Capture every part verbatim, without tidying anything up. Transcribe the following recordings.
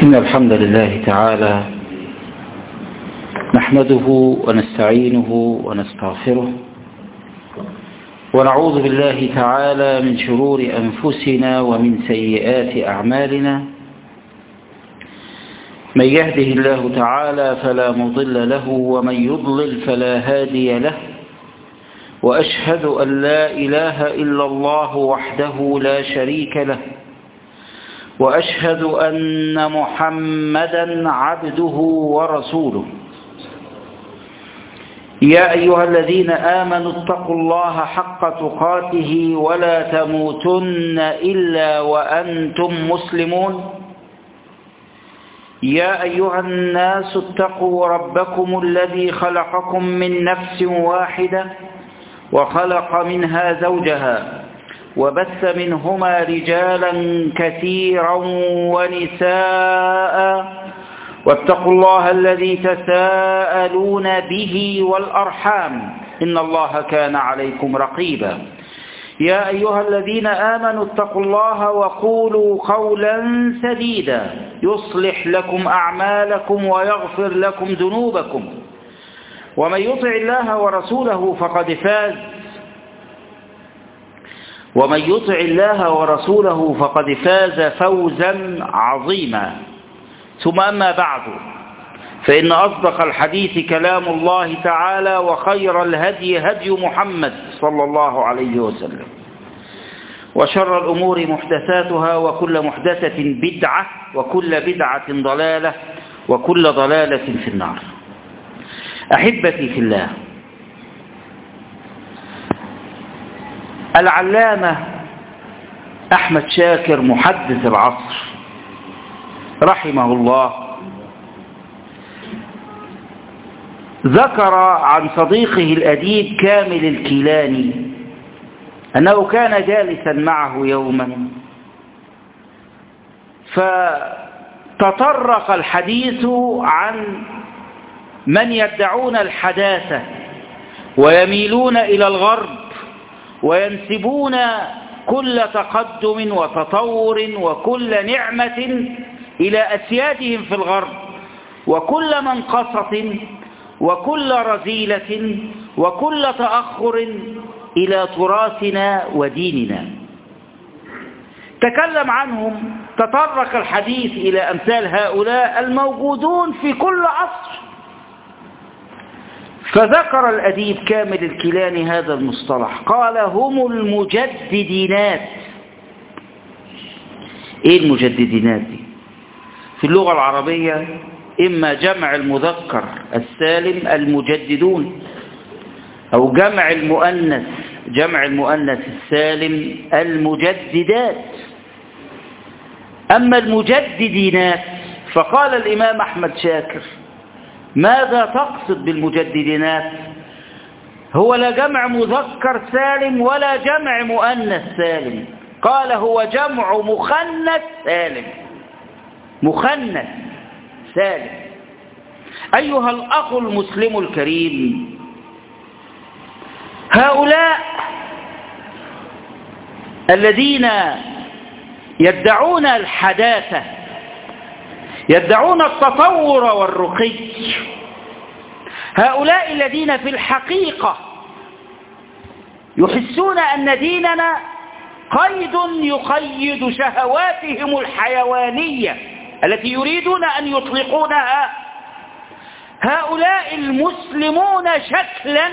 إن الحمد لله تعالى نحمده ونستعينه ونستغفره ونعوذ بالله تعالى من شرور أنفسنا ومن سيئات أعمالنا. من يهده الله تعالى فلا مضل له ومن يضلل فلا هادي له، وأشهد أن لا إله إلا الله وحده لا شريك له، وأشهد أن محمدا عبده ورسوله. يا أيها الذين آمنوا اتقوا الله حق تقاته ولا تموتن إلا وأنتم مسلمون. يا أيها الناس اتقوا ربكم الذي خلقكم من نفس واحدة وخلق منها زوجها وبث منهما رجالا كثيرا ونساء، واتقوا الله الذي تساءلون به والأرحام إن الله كان عليكم رقيبا. يا أيها الذين آمنوا اتقوا الله وقولوا قولا سديدا يصلح لكم أعمالكم ويغفر لكم ذنوبكم، ومن يطع الله ورسوله فقد فاز ومن يطع الله ورسوله فقد فاز فوزا عظيما. ثم أما بعد، فإن أصدق الحديث كلام الله تعالى، وخير الهدي هدي محمد صلى الله عليه وسلم، وشر الأمور محدثاتها، وكل محدثة بدعة، وكل بدعة ضلالة، وكل ضلالة في النار. أحبتي في الله، العلامة أحمد شاكر محدث العصر رحمه الله ذكر عن صديقه الأديب كامل الكيلاني أنه كان جالسا معه يوما، فتطرق الحديث عن من يدعون الحداثة ويميلون إلى الغرب وينسبون كل تقدم وتطور وكل نعمة إلى أسيادهم في الغرب، وكل منقصة وكل رذيلة وكل تأخر إلى تراثنا وديننا. تكلم عنهم، تطرق الحديث إلى أمثال هؤلاء الموجودون في كل عصر، فذكر الأديب كامل الكيلاني هذا المصطلح، قال: هم المجددينات. إيه المجددينات دي؟ في اللغة العربية إما جمع المذكر السالم المجددون، أو جمع المؤنث جمع المؤنث السالم المجددات. أما المجددينات فقال الإمام أحمد شاكر: ماذا تقصد بالمجددينات؟ هو لا جمع مذكر سالم ولا جمع مؤنث سالم، قال هو جمع مخنث سالم. مخنث سالم. أيها الأخ المسلم الكريم، هؤلاء الذين يدعون الحداثة، يدعون التطور والرقي، هؤلاء الذين في الحقيقة يحسون أن ديننا قيد يقيد شهواتهم الحيوانية التي يريدون أن يطلقونها، هؤلاء المسلمون شكلا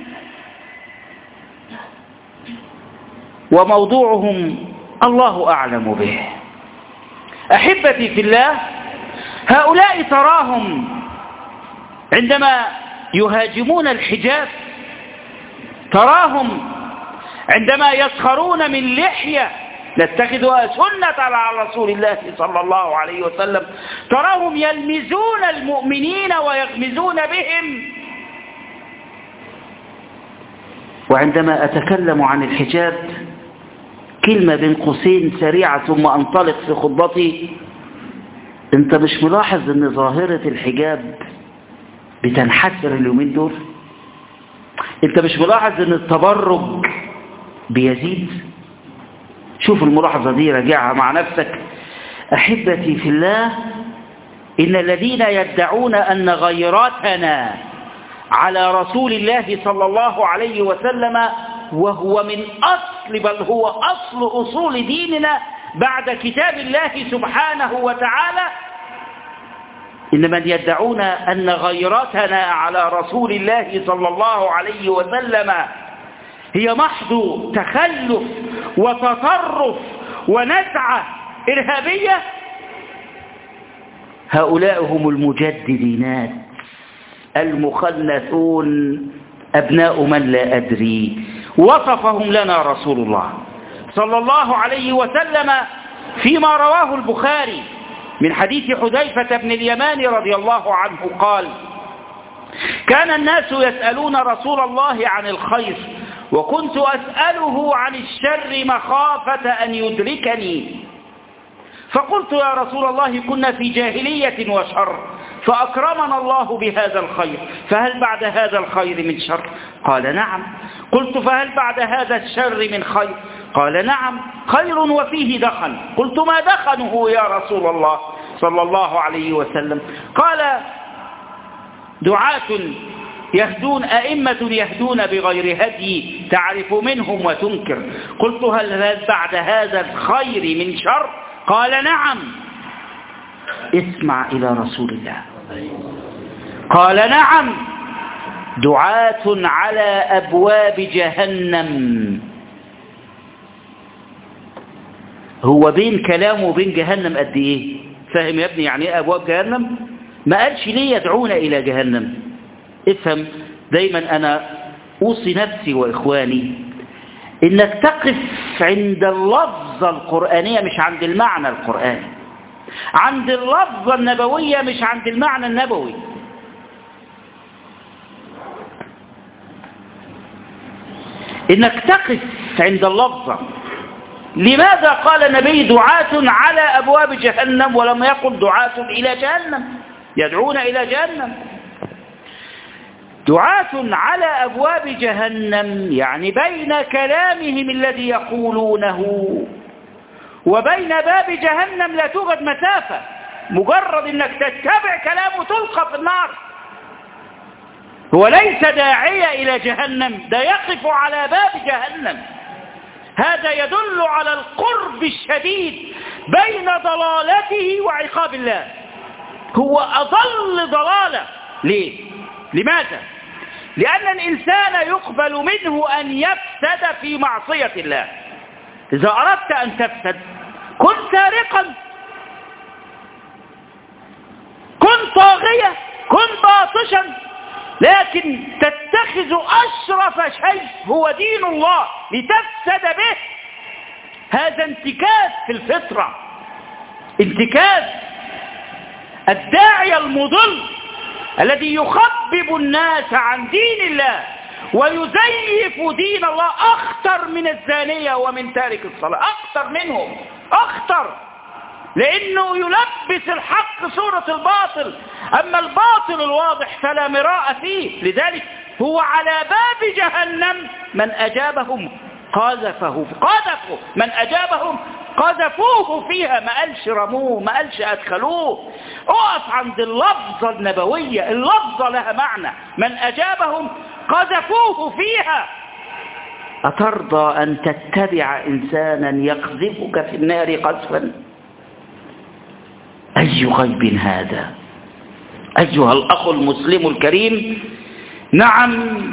وموضوعهم الله أعلم به. أحبتي في الله، هؤلاء تراهم عندما يهاجمون الحجاب، تراهم عندما يسخرون من لحية نتخذها سنة على رسول الله صلى الله عليه وسلم، تراهم يلمزون المؤمنين ويغمزون بهم. وعندما أتكلم عن الحجاب، كلمة بين قوسين سريعة ثم أنطلق في خطبتي، أنت مش ملاحظ أن ظاهرة الحجاب بتنحسر اليومين دول؟ أنت مش ملاحظ أن التبرج بيزيد؟ شوف الملاحظة دي، راجعها مع نفسك. أحبتي في الله، إن الذين يدعون أن غيرتنا على رسول الله صلى الله عليه وسلم، وهو من أصل بل هو أصل أصول ديننا بعد كتاب الله سبحانه وتعالى، إن من يدعون أن غيرتنا على رسول الله صلى الله عليه وسلم هي محض تخلف وتطرف ونزعة إرهابية، هؤلاء هم المجددينات المخنثون أبناء من لا أدري. وصفهم لنا رسول الله صلى الله عليه وسلم فيما رواه البخاري من حديث حذيفة بن اليمان رضي الله عنه قال: كان الناس يسألون رسول الله عن الخير، وكنت أسأله عن الشر مخافة أن يدركني، فقلت يا رسول الله كنا في جاهلية وشر، فأكرمنا الله بهذا الخير، فهل بعد هذا الخير من شر؟ قال نعم. قلت فهل بعد هذا الشر من خير؟ قال نعم، خير وفيه دخن. قلت ما دخنه يا رسول الله صلى الله عليه وسلم؟ قال دعاة يهدون، أئمة يهدون بغير هدي تعرف منهم وتنكر. قلت هل بعد هذا الخير من شر؟ قال نعم. اسمع إلى رسول الله. قال نعم، دعاة على أبواب جهنم. هو بين كلامه وبين جهنم قد إيه؟ فاهم يا ابني يعني إيه أبواب جهنم؟ ما قالش ليه يدعون إلى جهنم. افهم دايما، أنا أوصي نفسي وإخواني إنك تقف عند اللفظة القرآنية مش عند المعنى القرآني، عند اللفظة النبوية مش عند المعنى النبوي. إنك تقف عند اللفظة. لماذا قال النبي دعاة على أبواب جهنم ولم يقل دعاة إلى جهنم؟ يدعون إلى جهنم. دعاة على أبواب جهنم يعني بين كلامهم الذي يقولونه وبين باب جهنم لا توجد مسافة، مجرد أنك تتبع كلامه تلقى في النار. هو ليس داعية إلى جهنم، ده يقف على باب جهنم. هذا يدل على القرب الشديد بين ضلالته وعقاب الله. هو أضل ضلالة. ليه؟ لماذا؟ لأن الإنسان يقبل منه أن يفسد في معصية الله. إذا أردت أن تفسد كن سارقا، كن طاغية، كن باطشا، لكن تتخذ أشرف شيء هو دين الله لتفسد به. هذا انتكاس في الفطرة، انتكاس. الداعي المضل الذي يخبب الناس عن دين الله ويزيف دين الله أخطر من الزانية ومن تارك الصلاة، أخطر منهم، أخطر، لأنه يلبس الحق صورة الباطل، أما الباطل الواضح فلا مراء فيه. لذلك هو على باب جهنم، من أجابهم قذفه قذفوا من أجابهم قذفوه فيها، ما قالش رموه، ما قالش أدخلوه. اقف عند اللفظة النبوية، اللفظة لها معنى، من أجابهم قذفوه فيها. أترضى أن تتبع إنسانا يقذفك في النار قذفا؟ أي غيب هذا أيها الأخ المسلم الكريم. نعم،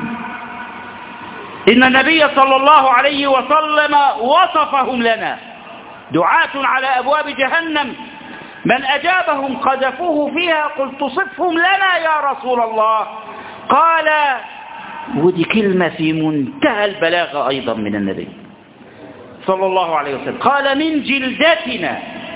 إن النبي صلى الله عليه وسلم وصفهم لنا دعاة على أبواب جهنم، من أجابهم قذفوه فيها. قلت صفهم لنا يا رسول الله. قال، ودي كلمة في منتهى البلاغة أيضا من النبي صلى الله عليه وسلم، قال من جلدتنا.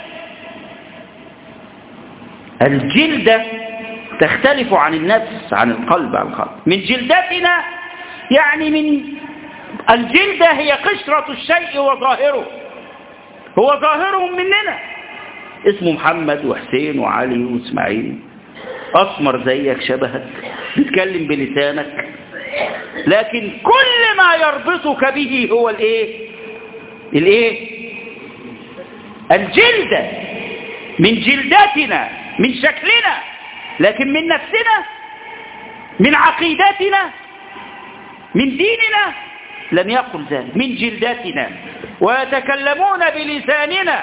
الجلدة تختلف عن النفس، عن القلب، عن القلب. من جلدتنا يعني من الجلدة هي قشرة الشيء وظاهره، هو ظاهرهم مننا، اسمه محمد وحسين وعلي واسماعيل، أسمر زيك شبهك، بيتكلم بلسانك، لكن كل ما يربطك به هو الايه الايه الجلدة. من جلدتنا، من شكلنا، لكن من نفسنا، من عقيدتنا، من ديننا لم يقل ذلك. من جلدتنا ويتكلمون بلساننا.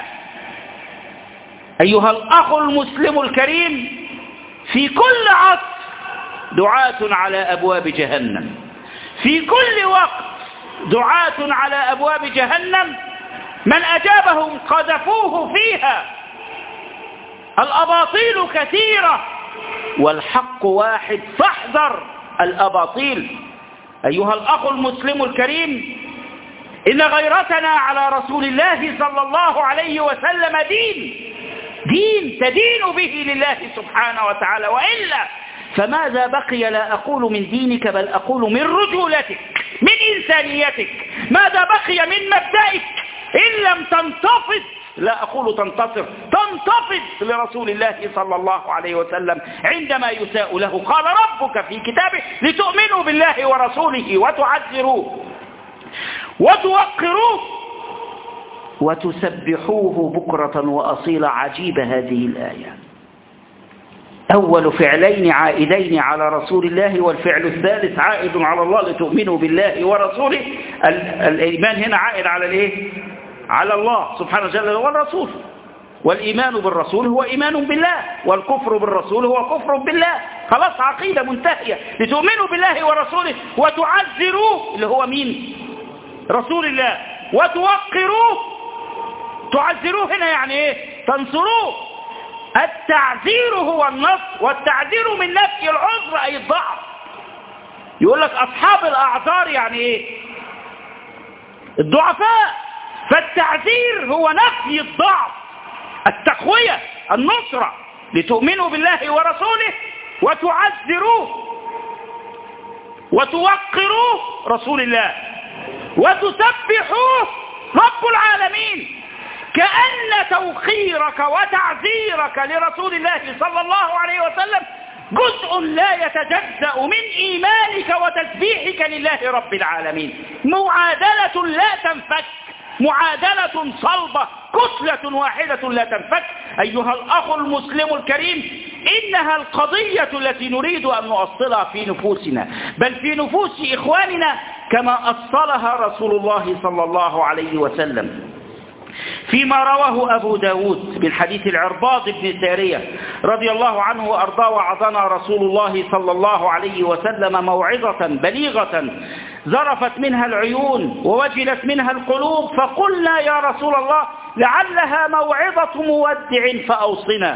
أيها الأخ المسلم الكريم، في كل عصر دعاة على أبواب جهنم، في كل وقت دعاة على أبواب جهنم، من أجابهم قذفوه فيها. الأباطيل كثيرة والحق واحد، فاحذر الأباطيل. أيها الأخ المسلم الكريم، إن غيرتنا على رسول الله صلى الله عليه وسلم دين دين تدين به لله سبحانه وتعالى، وإلا فماذا بقي؟ لا أقول من دينك بل أقول من رجولتك، من إنسانيتك. ماذا بقي من مبدئك إن لم تنتفض؟ لا أقول تنتصر، تنتفض لرسول الله صلى الله عليه وسلم عندما يساء له. قال ربك في كتابه لتؤمنوا بالله ورسوله وتعزروه وتوقروه وتسبحوه بكرة وأصيلا. عجيب هذه الآية. أول فعلين عائدين على رسول الله، والفعل الثالث عائد على الله، لتؤمنوا بالله ورسوله. الإيمان هنا عائد على الإيه؟ على الله سبحانه وتعالى والرسول. والإيمان بالرسول هو إيمان بالله، والكفر بالرسول هو كفر بالله. خلاص، عقيدة منتهية. لتؤمنوا بالله ورسوله وتعزروه، اللي هو مين؟ رسول الله. وتوقروه. تعزروه هنا يعني ايه؟ تنصروه. التعزير هو النصر، والتعزير من نفي العذر أي الضعف. يقول لك أصحاب الأعذار يعني ايه؟ الضعفاء. فالتعزير هو نفي الضعف، التقوية، النصرة. لتؤمنوا بالله ورسوله وتعزروه وتوقروه رسول الله وتسبحوه رب العالمين. كأن توقيرك وتعزيرك لرسول الله صلى الله عليه وسلم جزء لا يتجزأ من إيمانك وتسبيحك لله رب العالمين. معادلة لا تنفك، معادلة صلبة، كتلة واحدة لا تنفك. أيها الأخ المسلم الكريم، إنها القضية التي نريد أن نؤصلها في نفوسنا، بل في نفوس إخواننا، كما أصلها رسول الله صلى الله عليه وسلم فيما رواه أبو داود من حديث العرباض بن سارية رضي الله عنه وأرضاه: وعظنا رسول الله صلى الله عليه وسلم موعظة بليغة ذرفت منها العيون ووجلت منها القلوب، فقلنا يا رسول الله لعلها موعظة مودع فأوصنا.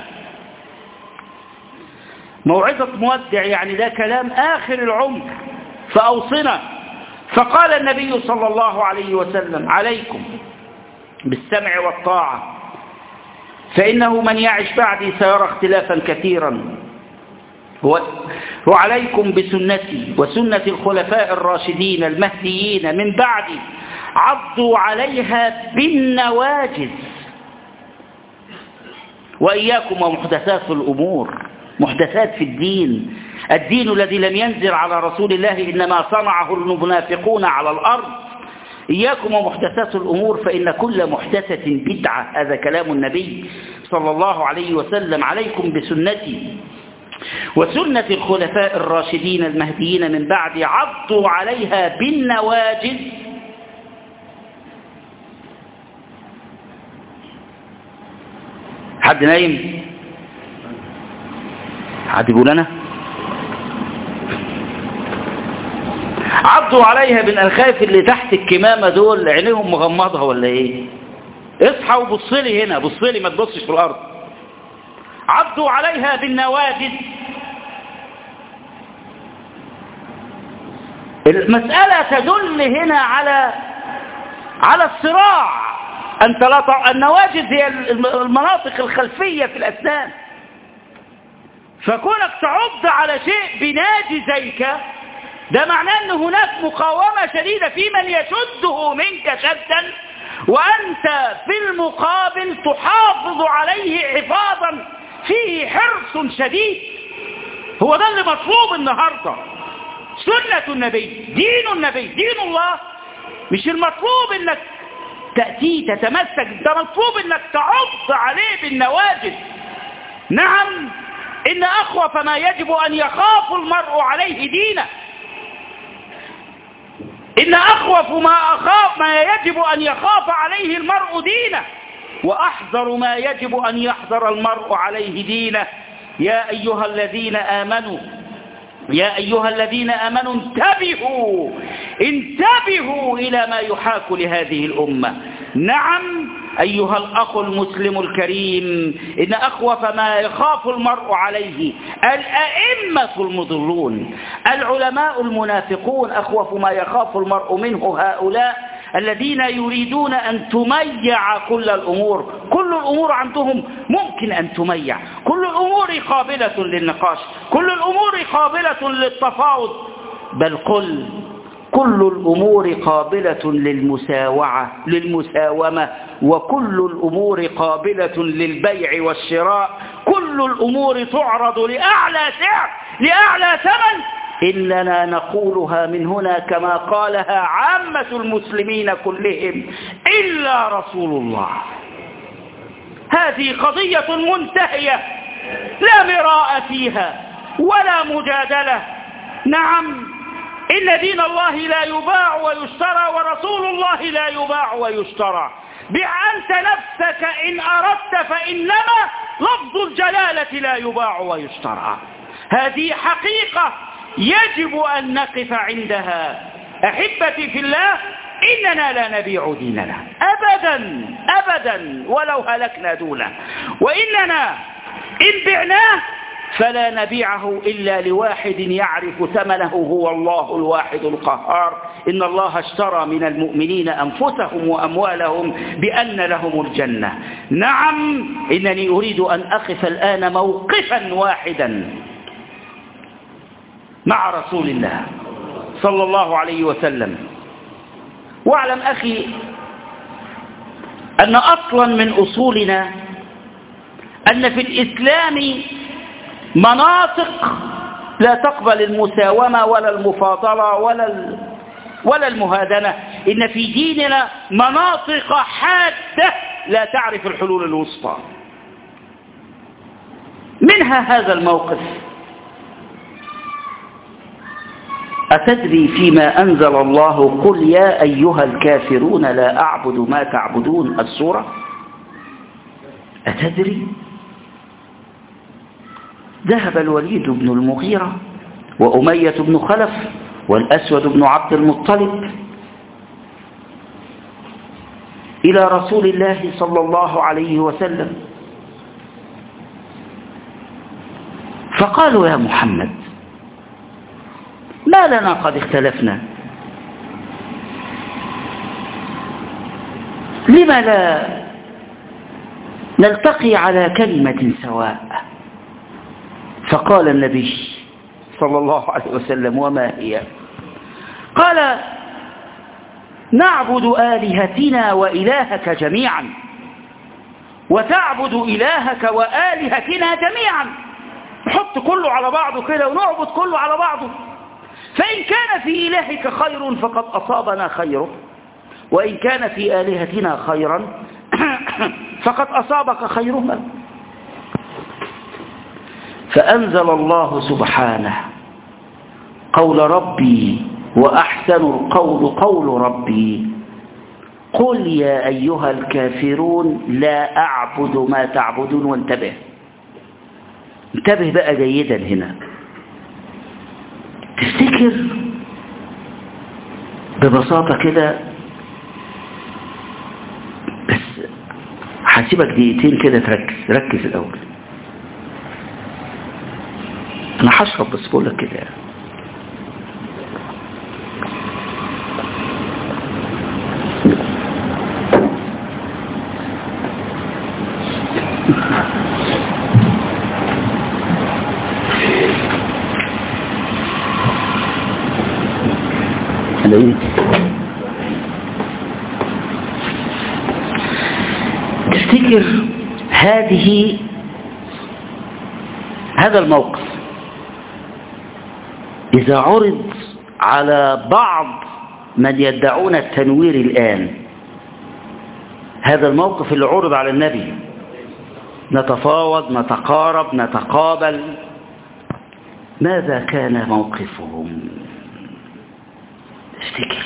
موعظة مودع يعني ده كلام آخر العمر، فأوصنا. فقال النبي صلى الله عليه وسلم: عليكم بالسمع والطاعة، فإنه من يعش بعدي سيرى اختلافا كثيرا، وعليكم بسنتي وسنة الخلفاء الراشدين المهديين من بعدي، عضوا عليها بالنواجذ، وإياكم ومحدثات الأمور. محدثات في الدين، الدين الذي لم ينزل على رسول الله إنما صنعه المنافقون على الأرض. إياكم ومحدثات الأمور، فإن كل محدثة بدعة. هذا كلام النبي صلى الله عليه وسلم: عليكم بسنتي وسنة الخلفاء الراشدين المهديين من بعد، عضوا عليها بالنواجذ. حد نايم؟ حد يقول أنا؟ عضوا عليها بالأنخاف اللي تحت الكمامة دول، عينيهم مغمضة ولا ايه؟ اصحى وبصلي هنا، بصلي ما تبصش في الأرض. عضوا عليها بالنواجذ. المسألة تدل هنا على على الصراع. أنت لا ط... النواجذ هي المناطق الخلفية في الأسنان، فكونك تعض على شيء بناجذيك ده معناه أن هناك مقاومة شديدة في من يشده منك شدا، وأنت في المقابل تحافظ عليه حفاظا فيه حرص شديد. هو ده اللي مطلوب النهاردة. سنة النبي، دين النبي، دين الله. مش المطلوب انك تأتي تتمسك، ده مطلوب انك تعض عليه بالنواجذ. نعم، إن أخوف ما يجب أن يخاف المرء عليه دينه، إن أخوف ما أخاف ما يجب أن يخاف عليه المرء دينه، وأحذر ما يجب أن يحذر المرء عليه دينه. يا أيها الذين آمنوا يا أيها الذين آمنوا انتبهوا انتبهوا إلى ما يحاك لهذه الأمة. نعم أيها الأخ المسلم الكريم، إن أخوف ما يخاف المرء عليه الأئمة المضلون، العلماء المنافقون، أخوف ما يخاف المرء منه هؤلاء الذين يريدون أن تميع كل الأمور. كل الأمور عندهم ممكن أن تميع، كل الأمور قابلة للنقاش، كل الأمور قابلة للتفاوض، بل قل كل الأمور قابلة للمساوعة للمساومة، وكل الأمور قابلة للبيع والشراء، كل الأمور تعرض لأعلى سعر لأعلى ثمن، إننا نقولها من هنا كما قالها عامة المسلمين كلهم إلا رسول الله. هذه قضية منتهية لا مراء فيها ولا مجادلة. نعم، إن دين الله لا يباع ويشترى، ورسول الله لا يباع ويشترى. بع أنت نفسك إن أردت، فإنما لفظ الجلالة لا يباع ويشترى. هذه حقيقة يجب أن نقف عندها. أحبتي في الله، إننا لا نبيع ديننا أبدا أبدا ولو هلكنا دونه، وإننا إن بعناه فلا نبيعه إلا لواحد يعرف ثمنه، هو الله الواحد القهار. إن الله اشترى من المؤمنين أنفسهم وأموالهم بأن لهم الجنة. نعم، إنني أريد أن أقف الآن موقفا واحدا مع رسول الله صلى الله عليه وسلم. واعلم أخي أن أصلا من أصولنا أن في الإسلام مناطق لا تقبل المساومة ولا المفاضلة ولا ولا المهادنة. إن في ديننا مناطق حادة لا تعرف الحلول الوسطى. منها هذا الموقف: أتدري فيما أنزل الله قل يا أيها الكافرون لا أعبد ما تعبدون؟ السورة. أتدري؟ ذهب الوليد بن المغيرة وأمية بن خلف والأسود بن عبد المطلب إلى رسول الله صلى الله عليه وسلم فقالوا: يا محمد، ما لنا قد اختلفنا، لما لا نلتقي على كلمة سواء؟ فقال النبي صلى الله عليه وسلم: وما هي؟ قال: نعبد آلهتنا وإلهك جميعا، وتعبد إلهك وآلهتنا جميعا. نحط كله على بعضه كده ونعبد كله على بعضه. فإن كان في إلهك خير فقد أصابنا خيره، وإن كان في آلهتنا خيرا فقد أصابك خيرها. فأنزل الله سبحانه قول ربي وأحسن القول قول ربي قل يا أيها الكافرون لا أعبد ما تعبدون. وانتبه انتبه بقى جيدا هنا. تفتكر ببساطة كده، بس هسيبك دقيقتين كده تركز ركز الأول. أنا هشرب بس بقول لك كده. تفتكر هذه هذا الموقف إذا عرض على بعض من يدعون التنوير الآن، هذا الموقف اللي عرض على النبي، نتفاوض نتقارب نتقابل، ماذا كان موقفهم؟ افتكر.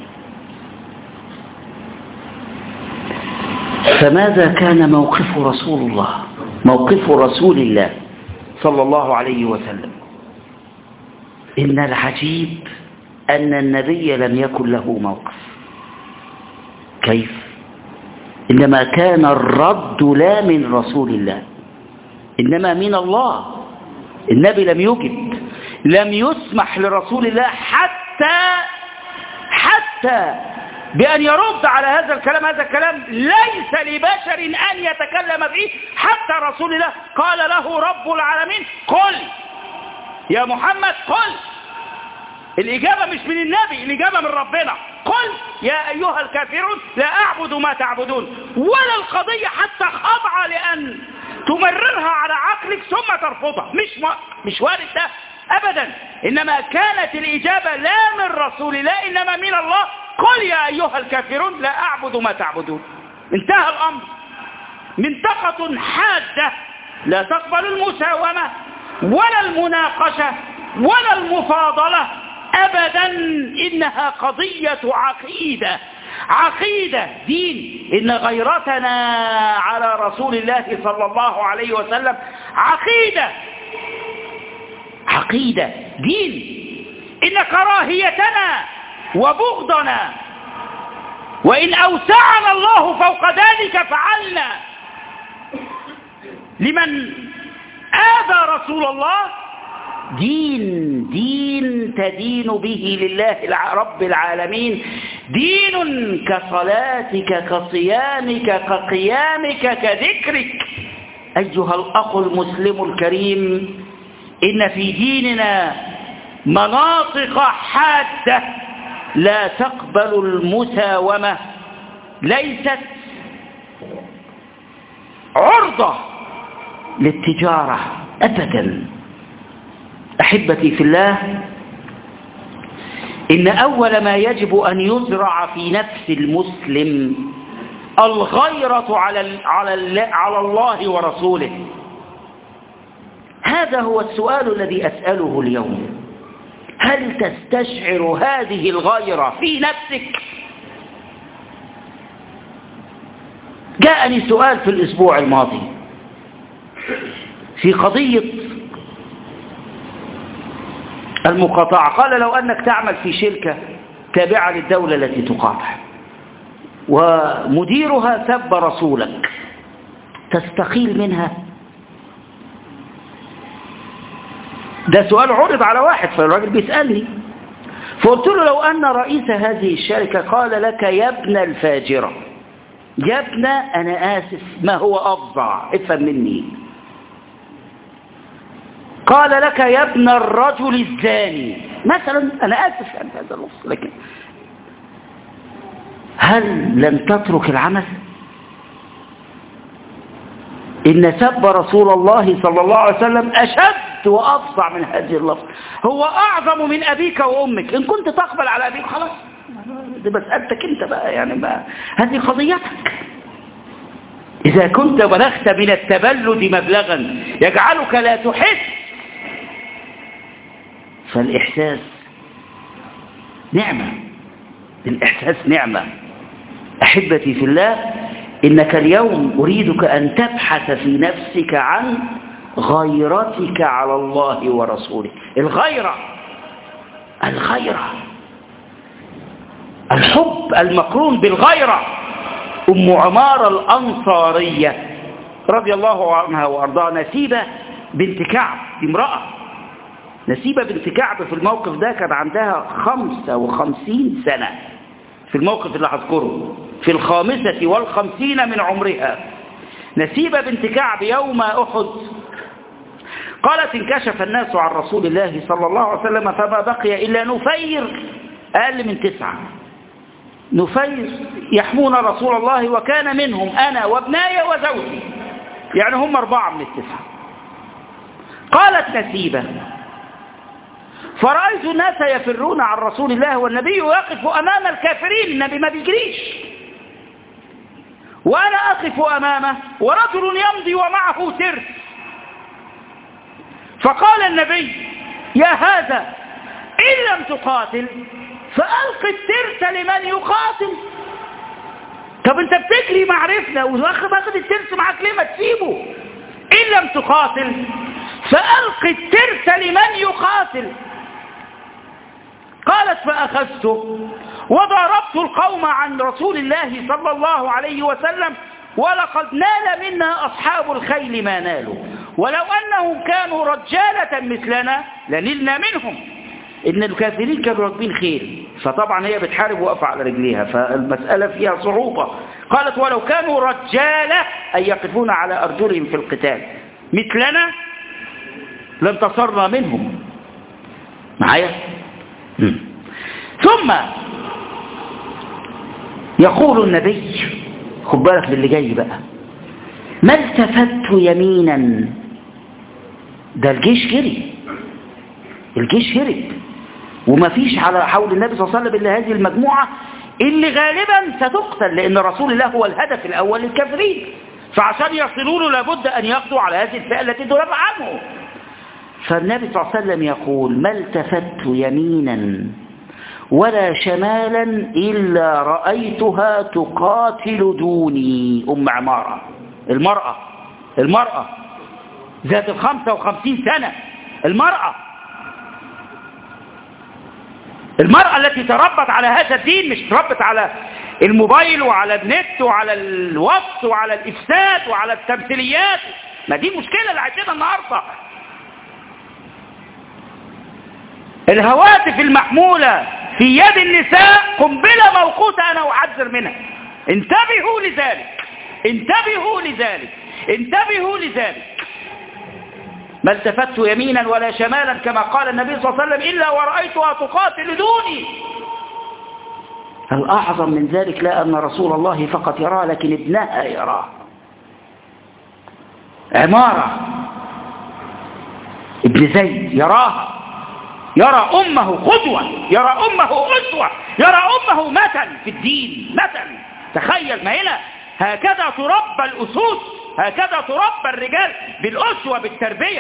فماذا كان موقف رسول الله، موقف رسول الله صلى الله عليه وسلم؟ إن العجيب أن النبي لم يكن له موقف. كيف؟ إنما كان الرد لا من رسول الله، إنما من الله. النبي لم يجب، لم يسمح لرسول الله حتى حتى بأن يرد على هذا الكلام. هذا الكلام ليس لبشر أن يتكلم فيه حتى رسول الله. قال له رب العالمين قل يا محمد قل. الإجابة مش من النبي، الإجابة من ربنا. قل يا أيها الكافرون لا أعبد ما تعبدون. ولا القضية حتى خاضعة لأن تمررها على عقلك ثم ترفضها، مش م... مش وارد ده أبدا. إنما كانت الإجابة لا من رسول الله إنما من الله. قل يا أيها الكافرون لا أعبد ما تعبدون. انتهى الأمر. منطقة حادة لا تقبل المساومة ولا المناقشة ولا المفاضلة أبدا. إنها قضية عقيدة، عقيدة دين. إن غيرتنا على رسول الله صلى الله عليه وسلم عقيدة، عقيدة دين. إن كراهيتنا وبغضنا وإن أوسعنا الله فوق ذلك فعلنا لمن آذى رسول الله دين، دين تدين به لله رب العالمين. دين كصلاتك كصيامك كقيامك كذكرك. أيها الأخ المسلم الكريم، إن في ديننا مناطق حادة لا تقبل المساومة، ليست عرضة للتجارة أبدا. أحبتي في الله، إن أول ما يجب أن يزرع في نفس المسلم الغيرة على على على الله ورسوله. هذا هو السؤال الذي أسأله اليوم. هل تستشعر هذه الغيرة في نفسك؟ جاءني سؤال في الأسبوع الماضي في قضية المقاطعة. قال لو أنك تعمل في شركة تابعة للدولة التي تقاطع ومديرها سب رسولك، تستقيل منها؟ ده سؤال عرض على واحد، فالراجل بيسألني، فقلت له لو أن رئيس هذه الشركة قال لك يا ابن الفاجرة، يا ابن أنا آسف ما هو أفظع، افهم مني، قال لك يا ابن الرجل الزاني مثلا، أنا آسف عن هذا اللفظ، لكن هل لن تترك العمل؟ إن سب رسول الله صلى الله عليه وسلم أشد وأفظع من هذه اللفظ. هو أعظم من أبيك وأمك. إن كنت تقبل على أبيك خلاص، دي مسألتك أنت بقى، يعني بقى هذه قضيتك. إذا كنت بلغت من التبلد مبلغا يجعلك لا تحس، فالإحساس نعمة، الإحساس نعمة. أحبتي في الله، إنك اليوم أريدك أن تبحث في نفسك عن غيرتك على الله ورسوله. الغيرة، الغيرة، الحب المقرون بالغيرة. أم عمارة الأنصارية رضي الله عنها وأرضاها، نسيبة بنت كعب، امرأة نسيبة بنت كعب في الموقف ده كان عندها خمسة وخمسين سنة، في الموقف اللي هذكره في الخامسة والخمسين من عمرها. نسيبة بنت كعب يوم أحد قالت انكشف الناس عن رسول الله صلى الله عليه وسلم فما بقي إلا نفير، أقل من تسعة نفير يحمون رسول الله، وكان منهم أنا وابناي وزوجي، يعني هم أربعة من التسعة. قالت نسيبة فرأيت الناس يفرون عن رسول الله والنبي يقف أمام الكافرين، النبي ما بيجريش، وأنا أقف أمامه ورجل يمضي ومعه ترس. فقال النبي: يا هذا، إن لم تقاتل فألق الترس لمن يقاتل. طب انت بتجري معرفنا واخد الترس معك ليه؟ ما تسيبه. إن لم تقاتل فألق الترس لمن يقاتل. قالت: فأخذته وضربت القوم عن رسول الله صلى الله عليه وسلم، ولقد نال منا أصحاب الخيل ما نالوا، ولو أنهم كانوا رجالة مثلنا لنلنا منهم. إن الكافرين كانوا راكبين خيل، فطبعا هي بتحارب وقف على رجليها، فالمسألة فيها صعوبة. قالت: ولو كانوا رجالة أي يقفون على أرجلهم في القتال مثلنا لانتصرنا منهم. معايا؟ ثم يقول النبي، خد بالك باللي جاي بقى: ما التفت يمينا. ده الجيش جري، الجيش هرب، وما فيش على حول النبي صلى الله عليه وسلم إلا هذه المجموعة اللي غالبا ستقتل، لأن رسول الله هو الهدف الأول للكافرين، فعشان يصلوا له لابد أن يقضوا على هذه الفئة التي تدافع عنه. فالنبي صلى الله عليه وسلم يقول: ما التفت يمينا ولا شمالا إلا رأيتها تقاتل دوني. أم عمارة، المرأة المرأة ذات الخمسة وخمسين سنة، المرأة المرأة التي تربت على هذا الدين، مش تربت على الموبايل وعلى النت وعلى الوصف وعلى الإفساد وعلى التمثيليات. ما دي المشكلة اللي عايشينها النهاردة. الهواتف المحمولة في يد النساء قنبلة موقوتة، أنا أحذر منها. انتبهوا لذلك، انتبهوا لذلك، انتبهوا لذلك. ما التفت يمينا ولا شمالا كما قال النبي صلى الله عليه وسلم إلا ورأيتها تقاتل دوني. الأعظم من ذلك لا أن رسول الله فقط يراه، لكن ابنها يراه. عمارة ابن زيد يراها، يرى أمه قدوة، يرى أمه أسوة، يرى أمه مثل في الدين، مثل. تخيل، ما هنا هكذا تربى الأسود، هكذا تربى الرجال، بالأسوة، بالتربية.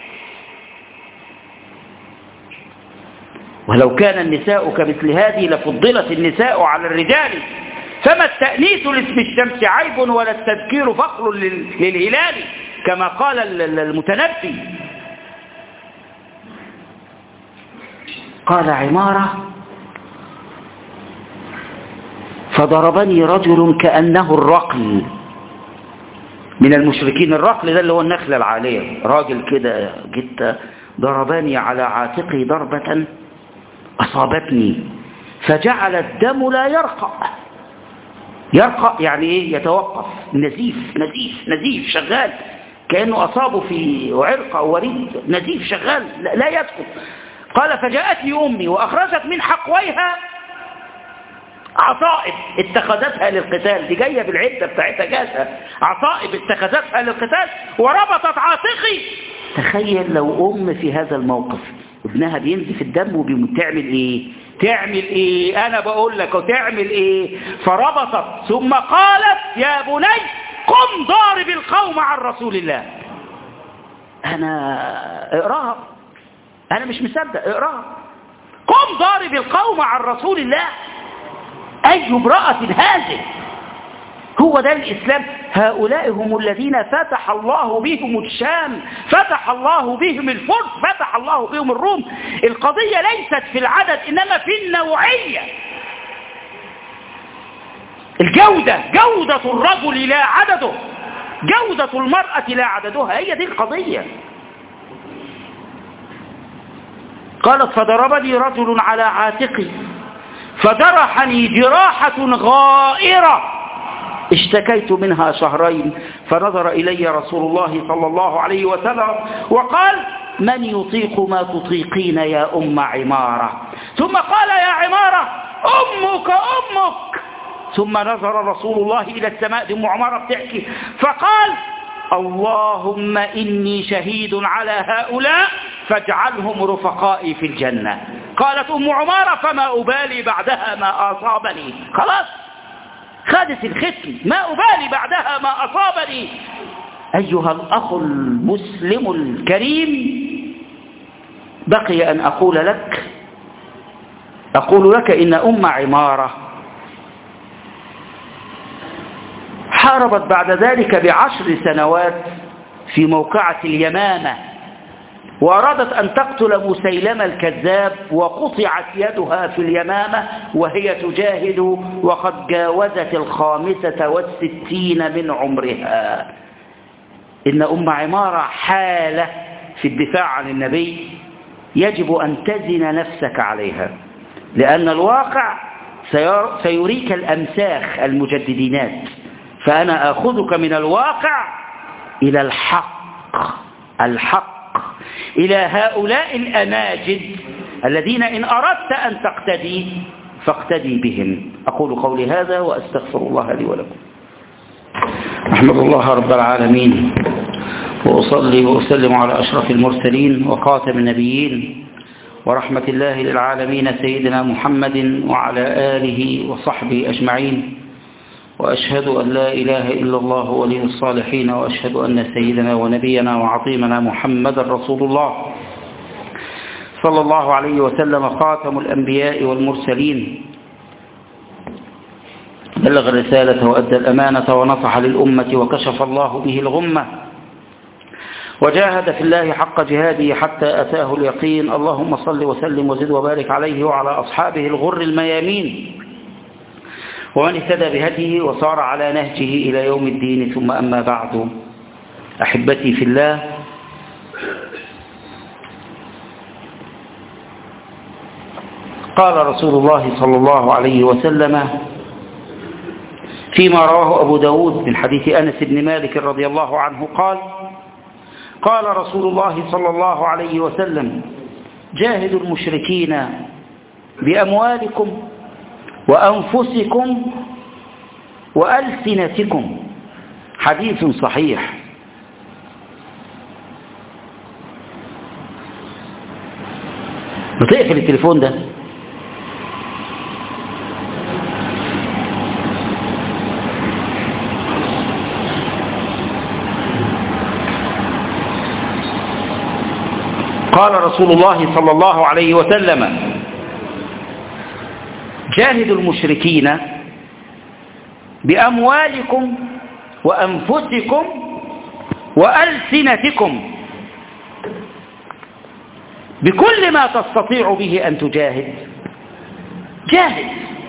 ولو كان النساء كمثل هذه لفضلت النساء على الرجال، فما التأنيث لاسم الشمس عيب ولا التذكير فخر للهلال، كما قال المتنبي. قال عمارة: فضربني رجل كأنه الرقل من المشركين. الرقل ده اللي هو النخلة العالية، راجل كده جدا، ضربني على عاتقي ضربة أصابتني فجعل الدم لا يرقى. يرقى يعني إيه؟ يتوقف، نزيف نزيف نزيف شغال، كأنه أصابه في عرق أو وريد، نزيف شغال لا يسكت. قال: فجاءتني أمي وأخرجت من حقويها عصائب اتخذتها للقتال. دي جاية بالعدة بتاعتها، جاتها عصائب اتخذتها للقتال وربطت عاتقي. تخيل لو أم في هذا الموقف ابنها بينزف الدم وبتعمل ايه؟ تعمل ايه؟ انا بقول لك وتعمل ايه؟ فربطت ثم قالت: يا بني قم ضارب القوم عن رسول الله. انا اقراها، انا مش مصدق، اقراها. قم ضارب القوم عن رسول الله. اي امرأة هذه؟ هو ده الإسلام. هؤلاء هم الذين فتح الله بهم الشام، فتح الله بهم الفرس، فتح الله بهم الروم. القضية ليست في العدد إنما في النوعية. الجودة، جودة الرجل لا عدده، جودة المرأة لا عددها، هي دي القضية. قالت: فضربني رجل على عاتقي فجرحني جراحة غائرة اشتكيت منها شهرين، فنظر إلي رسول الله صلى الله عليه وسلم وقال: من يطيق ما تطيقين يا أم عمارة؟ ثم قال: يا عمارة أمك أمك. ثم نظر رسول الله إلى السماء، دي أم عمارة بتحكي، فقال: اللهم إني شهيد على هؤلاء فاجعلهم رفقائي في الجنة. قالت أم عمارة: فما أبالي بعدها ما أصابني. خلاص خدت الختم، ما أبالي بعدها ما أصابني. أيها الأخ المسلم الكريم، بقي أن أقول لك أقول لك إن أم عمارة حاربت بعد ذلك بعشر سنوات في موقعة اليمامة، وأرادت أن تقتل مسيلمة الكذاب، وقطعت يدها في اليمامة وهي تجاهد وقد جاوزت الخامسة والستين من عمرها. إن أم عمارة حالة في الدفاع عن النبي يجب أن تزن نفسك عليها، لأن الواقع سيريك الأمساخ المجددينات، فأنا آخذك من الواقع إلى الحق الحق إلى هؤلاء الأماجد الذين إن أردت أن تقتدي فاقتدي بهم. أقول قولي هذا وأستغفر الله لي ولكم. أحمد الله رب العالمين، وأصلي وأسلم على أشرف المرسلين وخاتم النبيين ورحمة الله للعالمين سيدنا محمد وعلى آله وصحبه أجمعين، وأشهد أن لا إله إلا الله ولي الصالحين، وأشهد أن سيدنا ونبينا وعظيمنا محمد رسول الله صلى الله عليه وسلم، خاتم الأنبياء والمرسلين، بلغ الرسالة وأدى الأمانة ونصح للأمة وكشف الله به الغمة، وجاهد في الله حق جهاده حتى أتاه اليقين. اللهم صل وسلم وزد وبارك عليه وعلى أصحابه الغر الميامين ومن اهتدى بهديه وصار على نهجه إلى يوم الدين. ثم أما بعد، أحبتي في الله، قال رسول الله صلى الله عليه وسلم فيما رواه أبو داود من حديث أنس بن مالك رضي الله عنه قال: قال رسول الله صلى الله عليه وسلم: جاهدوا المشركين بأموالكم وأنفسكم وألسنتكم. حديث صحيح. بتقفل التليفون ده. قال رسول الله صلى الله عليه وسلم: جاهدوا المشركين بأموالكم وأنفسكم وألسنتكم، بكل ما تستطيع به أن تجاهد جاهد.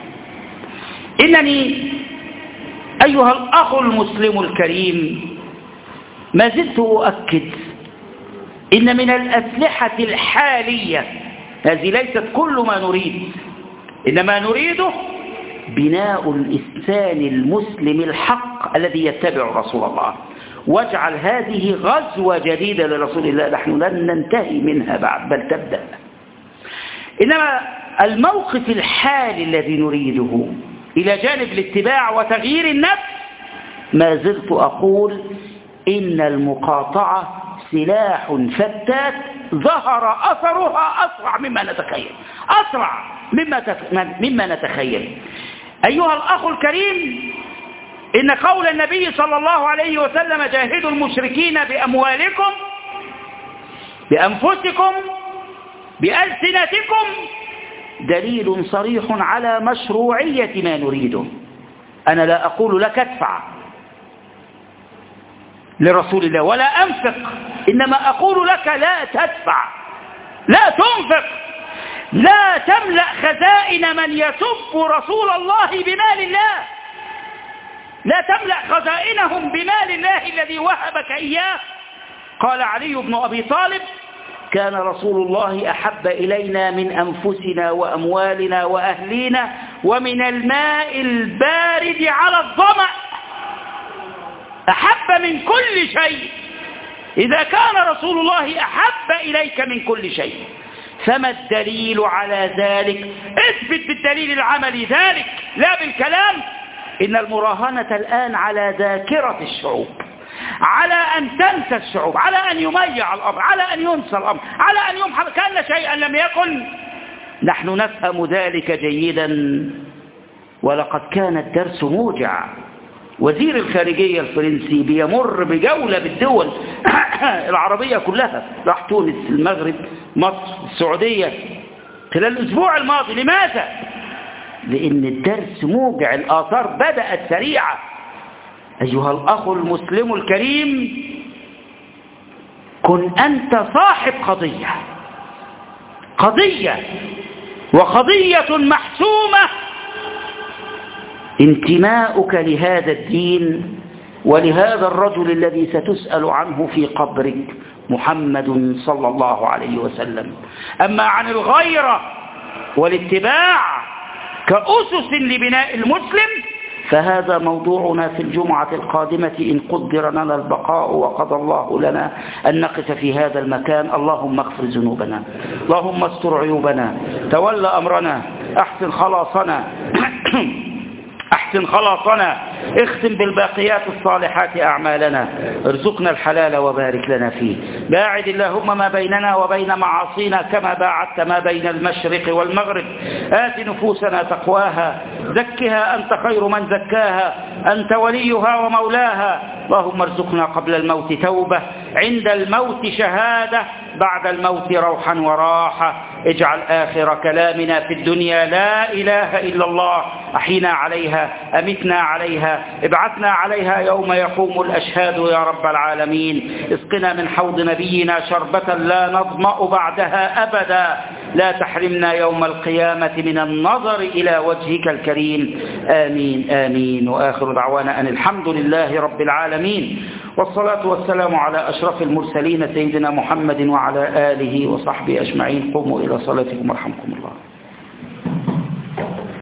إنني أيها الأخ المسلم الكريم ما زلت أؤكد إن من الأسلحة الحالية، هذه ليست كل ما نريد، إنما نريده بناء الإنسان المسلم الحق الذي يتبع رسول الله، واجعل هذه غزوة جديدة لرسول الله نحن لن ننتهي منها بعد بل تبدأ. إنما الموقف الحالي الذي نريده إلى جانب الاتباع وتغيير النفس، ما زلت أقول إن المقاطعة سلاح فتاك ظهر أثرها أسرع مما نتخيل، أسرع مما مما نتخيل. أيها الأخ الكريم، إن قول النبي صلى الله عليه وسلم: جاهدوا المشركين بأموالكم بأنفسكم بألسنتكم، دليل صريح على مشروعية ما نريده. أنا لا أقول لك ادفع لرسول الله ولا أنفق، إنما أقول لك لا تدفع، لا تنفق، لا تملأ خزائن من يسب رسول الله بمال الله، لا تملأ خزائنهم بمال الله الذي وهبك إياه. قال علي بن أبي طالب: كان رسول الله أحب إلينا من أنفسنا وأموالنا وأهلينا ومن الماء البارد على الظمأ. أحب من كل شيء. إذا كان رسول الله أحب إليك من كل شيء، فما الدليل على ذلك؟ اثبت بالدليل العملي ذلك لا بالكلام. إن المراهنة الآن على ذاكرة الشعوب، على أن تنسى الشعوب، على أن يميع الأمر، على أن ينسى الأمر، على أن يمحى كأن شيئا لم يكن. نحن نفهم ذلك جيدا، ولقد كان الدرس موجع. وزير الخارجية الفرنسي بيمر بجولة بالدول العربية كلها، راح تونس، المغرب، مصر، السعودية خلال الأسبوع الماضي. لماذا؟ لأن الدرس موجع، الآثار بدأت سريعة. أيها الأخ المسلم الكريم، كن أنت صاحب قضية، قضية وقضية محسومة، انتماؤك لهذا الدين ولهذا الرجل الذي ستسأل عنه في قبرك، محمد صلى الله عليه وسلم. أما عن الغيرة والاتباع كأسس لبناء المسلم فهذا موضوعنا في الجمعة القادمة إن قدر لنا البقاء وقضى الله لنا أن نقف في هذا المكان. اللهم اغفر ذنوبنا، اللهم استر عيوبنا، تولى أمرنا، أحسن خلاصنا أحسن خلاصنا، اختم بالباقيات الصالحات أعمالنا، ارزقنا الحلال وبارك لنا فيه. باعد اللهم ما بيننا وبين معاصينا كما باعدت ما بين المشرق والمغرب. آت نفوسنا تقواها، زكها أنت خير من زكاها، أنت وليها ومولاها. اللهم ارزقنا قبل الموت توبة، عند الموت شهادة، بعد الموت روحا وراحة. اجعل آخر كلامنا في الدنيا لا إله إلا الله. أحينا عليها، أمتنا عليها، ابعثنا عليها يوم يقوم الأشهاد يا رب العالمين. اسقنا من حوض نبينا شربة لا نظمأ بعدها أبدا. لا تحرمنا يوم القيامة من النظر إلى وجهك الكريم. آمين آمين. وآخر دعوانا أن الحمد لله رب العالمين، والصلاة والسلام على أشرف المرسلين سيدنا محمد وعلى آله وصحبه أجمعين. قوموا إلى صلاتكم ورحمكم الله.